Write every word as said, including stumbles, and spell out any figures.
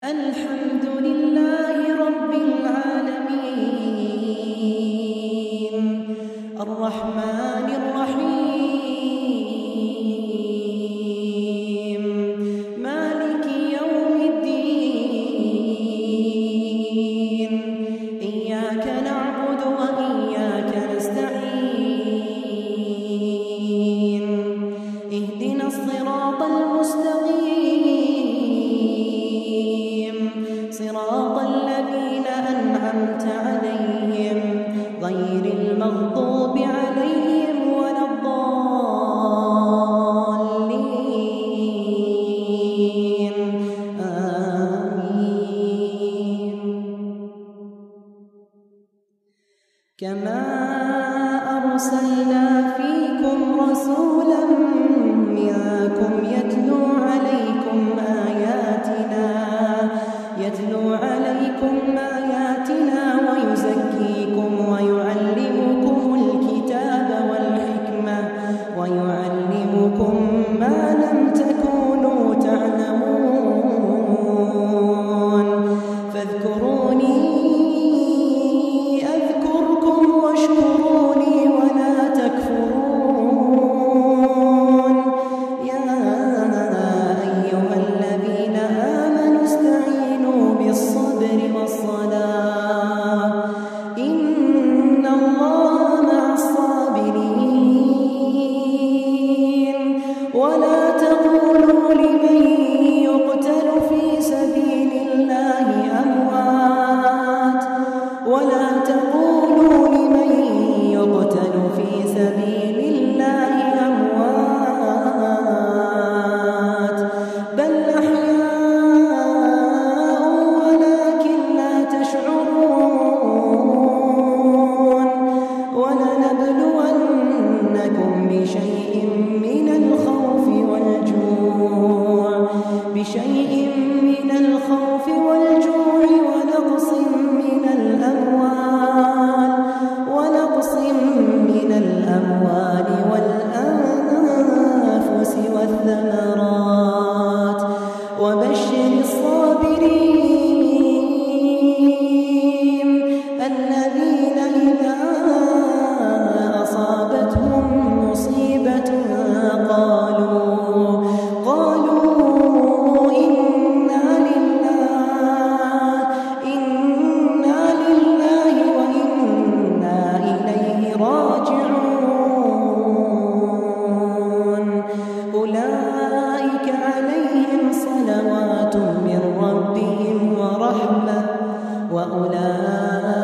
الحمد لله رب العالمين الرحمن الرحيم مالك يوم الدين إياك نعبد وإياك نستعين اهدنا الصراط المستقيم صراط الذين أنعمت عليهم غير المغضوب عليهم ولا الضالين آمين. كما أرسلنا فيكم رسولا منكم يتلو عليكم آياتنا يتلو عليكم آياتنا ويزكيكم ويعلمكم الكتاب والحكمة ويعلمكم ما لم تكونوا تعلمون فاذكروني أذكركم واشكروني ولا تكفرون. يا أيها الذين آمنوا استعينوا بالصبر والصلاة إن الله مع الصابرين. ولا تقولوا لمن يقتل في سبيل الله أموات ولا تقولوا لمن يقتل في سبيل الله أموات بل أحياء ولكن لا تشعرون. ولنبلونكم بشيء من الخوف والجوع بشيء من الخوف والجوع ونقص من الأموال ونقص من الأموال والأنفس والثمرات وبشر الصابرين الذين إذا أصابتهم مصيبة قالوا قالوا إنا لله إنا لله وإنا إليه راجعون. أولئك عليهم صلوات من ربهم ورحمة وأولئك